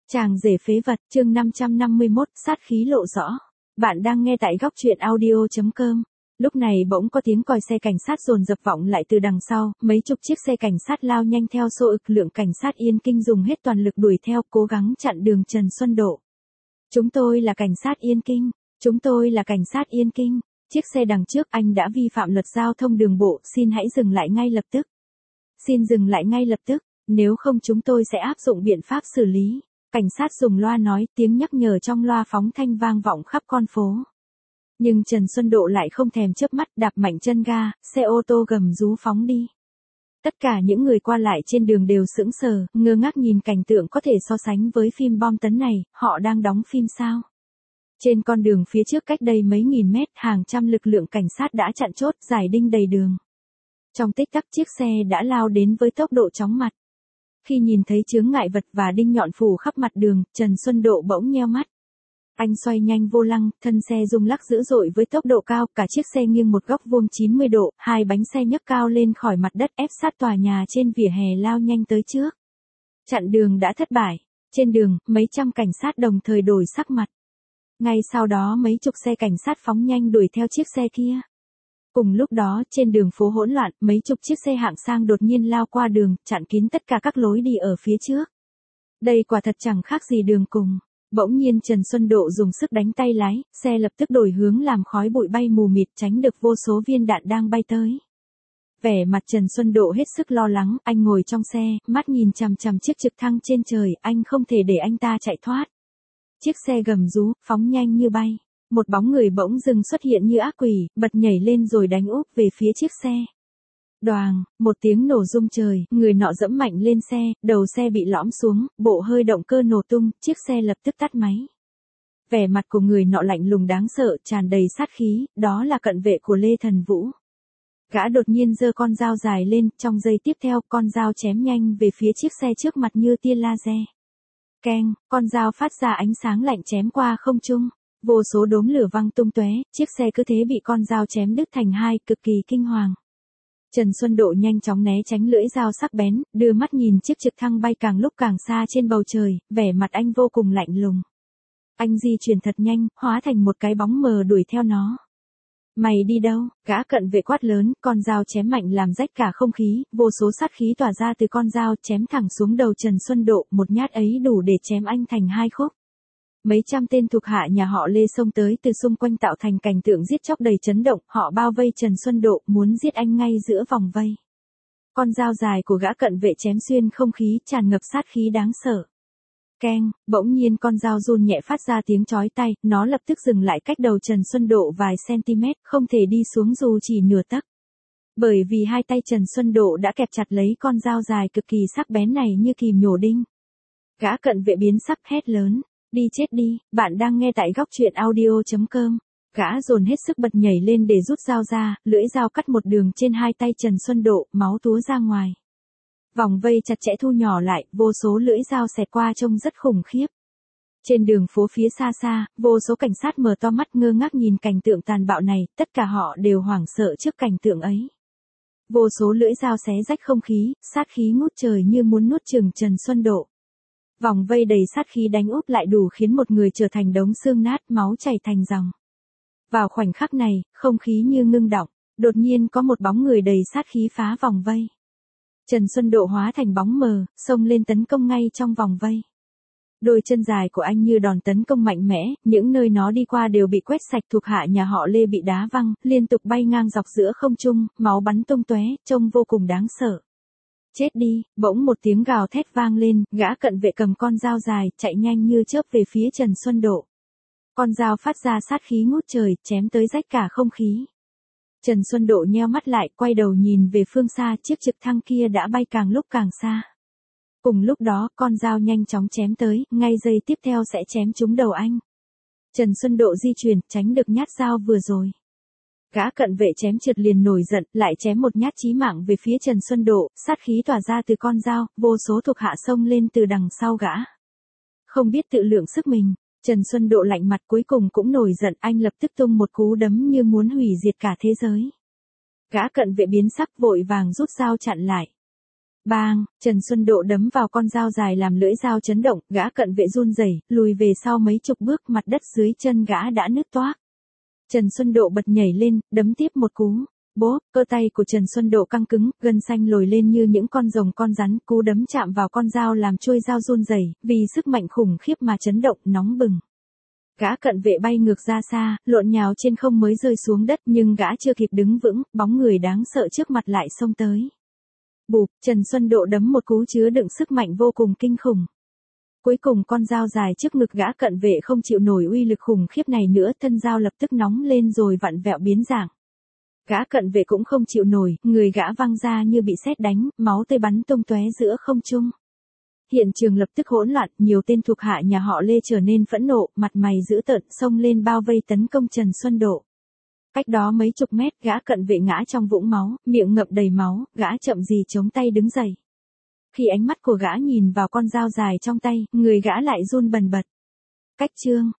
Chàng rể phế vật, chương 551, sát khí lộ rõ. Bạn đang nghe tại góc truyện audio.com. Lúc này bỗng có tiếng còi xe cảnh sát dồn dập vọng lại từ đằng sau, mấy chục chiếc xe cảnh sát lao nhanh theo xô ực, lượng cảnh sát Yên Kinh dùng hết toàn lực đuổi theo, cố gắng chặn đường Trần Xuân Độ. Chúng tôi là cảnh sát Yên Kinh, chúng tôi là cảnh sát Yên Kinh. Chiếc xe đằng trước, anh đã vi phạm luật giao thông đường bộ, xin hãy dừng lại ngay lập tức. Xin dừng lại ngay lập tức, nếu không chúng tôi sẽ áp dụng biện pháp xử lý. Cảnh sát dùng loa nói, tiếng nhắc nhở trong loa phóng thanh vang vọng khắp con phố. Nhưng Trần Xuân Độ lại không thèm chớp mắt, đạp mạnh chân ga, xe ô tô gầm rú phóng đi. Tất cả những người qua lại trên đường đều sững sờ, ngơ ngác nhìn cảnh tượng có thể so sánh với phim bom tấn này, họ đang đóng phim sao? Trên con đường phía trước cách đây mấy nghìn mét, hàng trăm lực lượng cảnh sát đã chặn chốt, giải đinh đầy đường. Trong tích tắc chiếc xe đã lao đến với tốc độ chóng mặt. Khi nhìn thấy chướng ngại vật và đinh nhọn phủ khắp mặt đường, Trần Xuân Độ bỗng nheo mắt. Anh xoay nhanh vô lăng, thân xe rung lắc dữ dội với tốc độ cao, cả chiếc xe nghiêng một góc vuông 90 độ, hai bánh xe nhấc cao lên khỏi mặt đất, ép sát tòa nhà trên vỉa hè lao nhanh tới trước. Chặn đường đã thất bại. Trên đường, mấy trăm cảnh sát đồng thời đổi sắc mặt. Ngay sau đó mấy chục xe cảnh sát phóng nhanh đuổi theo chiếc xe kia. Cùng lúc đó, trên đường phố hỗn loạn, mấy chục chiếc xe hạng sang đột nhiên lao qua đường, chặn kín tất cả các lối đi ở phía trước. Đây quả thật chẳng khác gì đường cùng. Bỗng nhiên Trần Xuân Độ dùng sức đánh tay lái, xe lập tức đổi hướng làm khói bụi bay mù mịt, tránh được vô số viên đạn đang bay tới. Vẻ mặt Trần Xuân Độ hết sức lo lắng, anh ngồi trong xe, mắt nhìn chằm chằm chiếc trực thăng trên trời, anh không thể để anh ta chạy thoát. Chiếc xe gầm rú, phóng nhanh như bay. Một bóng người bỗng dưng xuất hiện như ác quỷ, bật nhảy lên rồi đánh úp về phía chiếc xe. Đoàng, một tiếng nổ rung trời, người nọ dẫm mạnh lên xe, đầu xe bị lõm xuống, bộ hơi động cơ nổ tung, chiếc xe lập tức tắt máy. Vẻ mặt của người nọ lạnh lùng đáng sợ, tràn đầy sát khí, đó là cận vệ của Lê Thần Vũ. Gã đột nhiên giơ con dao dài lên, trong giây tiếp theo, con dao chém nhanh về phía chiếc xe trước mặt như tia laser. Keng, con dao phát ra ánh sáng lạnh chém qua không trung. Vô số đốm lửa văng tung tóe, chiếc xe cứ thế bị con dao chém đứt thành hai, cực kỳ kinh hoàng. Trần Xuân Độ nhanh chóng né tránh lưỡi dao sắc bén, đưa mắt nhìn chiếc trực thăng bay càng lúc càng xa trên bầu trời, vẻ mặt anh vô cùng lạnh lùng. Anh di chuyển thật nhanh, hóa thành một cái bóng mờ đuổi theo nó. Mày đi đâu? Gã cận vệ quát lớn, con dao chém mạnh làm rách cả không khí, vô số sát khí tỏa ra từ con dao chém thẳng xuống đầu Trần Xuân Độ, một nhát ấy đủ để chém anh thành hai khúc. Mấy trăm tên thuộc hạ nhà họ Lê xông tới từ xung quanh tạo thành cảnh tượng giết chóc đầy chấn động, họ bao vây Trần Xuân Độ, muốn giết anh ngay giữa vòng vây. Con dao dài của gã cận vệ chém xuyên không khí, tràn ngập sát khí đáng sợ. Keng, bỗng nhiên con dao run nhẹ phát ra tiếng chói tai, nó lập tức dừng lại cách đầu Trần Xuân Độ vài cm, không thể đi xuống dù chỉ nửa tấc. Bởi vì hai tay Trần Xuân Độ đã kẹp chặt lấy con dao dài cực kỳ sắc bén này như kìm nhổ đinh. Gã cận vệ biến sắc hét lớn. Đi chết đi, bạn đang nghe tại góc truyện audio.com. Gã dồn hết sức bật nhảy lên để rút dao ra, lưỡi dao cắt một đường trên hai tay Trần Xuân Độ, máu túa ra ngoài. Vòng vây chặt chẽ thu nhỏ lại, vô số lưỡi dao xẹt qua trông rất khủng khiếp. Trên đường phố phía xa xa, vô số cảnh sát mở to mắt ngơ ngác nhìn cảnh tượng tàn bạo này, tất cả họ đều hoảng sợ trước cảnh tượng ấy. Vô số lưỡi dao xé rách không khí, sát khí ngút trời như muốn nuốt chửng Trần Xuân Độ. Vòng vây đầy sát khí đánh úp lại đủ khiến một người trở thành đống xương nát, máu chảy thành dòng. Vào khoảnh khắc này, không khí như ngưng đọng, đột nhiên có một bóng người đầy sát khí phá vòng vây. Trần Xuân Độ hóa thành bóng mờ, xông lên tấn công ngay trong vòng vây. Đôi chân dài của anh như đòn tấn công mạnh mẽ, những nơi nó đi qua đều bị quét sạch, thuộc hạ nhà họ Lê bị đá văng, liên tục bay ngang dọc giữa không trung, máu bắn tung tóe, trông vô cùng đáng sợ. Chết đi, bỗng một tiếng gào thét vang lên, gã cận vệ cầm con dao dài, chạy nhanh như chớp về phía Trần Xuân Độ. Con dao phát ra sát khí ngút trời, chém tới rách cả không khí. Trần Xuân Độ nheo mắt lại, quay đầu nhìn về phương xa, chiếc trực thăng kia đã bay càng lúc càng xa. Cùng lúc đó, con dao nhanh chóng chém tới, ngay giây tiếp theo sẽ chém trúng đầu anh. Trần Xuân Độ di chuyển, tránh được nhát dao vừa rồi. Gã cận vệ chém trượt liền nổi giận, lại chém một nhát chí mạng về phía Trần Xuân Độ, sát khí tỏa ra từ con dao, vô số thuộc hạ xông lên từ đằng sau gã. Không biết tự lượng sức mình, Trần Xuân Độ lạnh mặt cuối cùng cũng nổi giận, anh lập tức tung một cú đấm như muốn hủy diệt cả thế giới. Gã cận vệ biến sắc vội vàng rút dao chặn lại. Bang, Trần Xuân Độ đấm vào con dao dài làm lưỡi dao chấn động, gã cận vệ run rẩy, lùi về sau mấy chục bước, mặt đất dưới chân gã đã nứt toác. Trần Xuân Độ bật nhảy lên, đấm tiếp một cú. Bốp, cơ tay của Trần Xuân Độ căng cứng, gân xanh lồi lên như những con rồng con rắn, cú đấm chạm vào con dao làm chuôi dao run rẩy, vì sức mạnh khủng khiếp mà chấn động, nóng bừng. Gã cận vệ bay ngược ra xa, lộn nhào trên không mới rơi xuống đất, nhưng gã chưa kịp đứng vững, bóng người đáng sợ trước mặt lại xông tới. Bụp, Trần Xuân Độ đấm một cú chứa đựng sức mạnh vô cùng kinh khủng. Cuối cùng con dao dài trước ngực gã cận vệ không chịu nổi uy lực khủng khiếp này nữa, thân dao lập tức nóng lên rồi vặn vẹo biến dạng. Gã cận vệ cũng không chịu nổi, người gã văng ra như bị sét đánh, máu tươi bắn tung tóe giữa không trung. Hiện trường lập tức hỗn loạn, nhiều tên thuộc hạ nhà họ Lê trở nên phẫn nộ, mặt mày dữ tợn, xông lên bao vây tấn công Trần Xuân Độ. Cách đó mấy chục mét, gã cận vệ ngã trong vũng máu, miệng ngậm đầy máu, gã chậm gì chống tay đứng dậy. Khi ánh mắt của gã nhìn vào con dao dài trong tay, người gã lại run bần bật. Cách chương